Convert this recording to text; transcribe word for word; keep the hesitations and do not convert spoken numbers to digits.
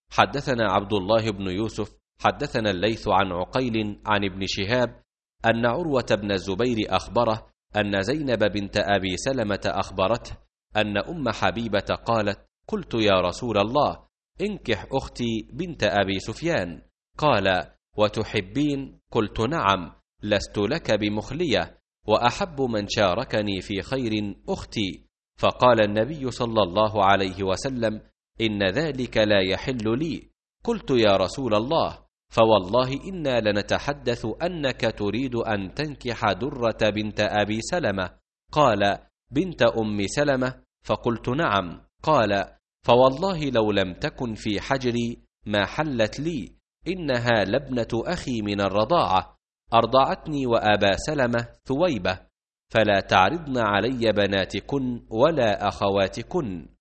حدثنا عبد الله بن يوسف حدثنا الليث عن عقيل عن ابن شهاب أن عروة بن الزبير أخبره أن زينب بنت أبي سلمة أخبرته أن أم حبيبة قالت: قلت يا رسول الله انكح أختي بنت أبي سفيان. قال: وتحبين؟ قلت: نعم، لست لك بمخلية، وأحب من شاركني في خير أختي. فقال النبي صلى الله عليه وسلم: إن ذلك لا يحل لي. قلت: يا رسول الله، فوالله إنا لنتحدث أنك تريد أن تنكح درة بنت أبي سلمة. قال: بنت أم سلمة؟ فقلت: نعم. قال: فوالله لو لم تكن في حجري ما حلت لي، إنها لابنة أخي من الرضاعة، أرضعتني وأبا سلمة ثويبة، فلا تعرضن علي بناتكن ولا أخواتكن.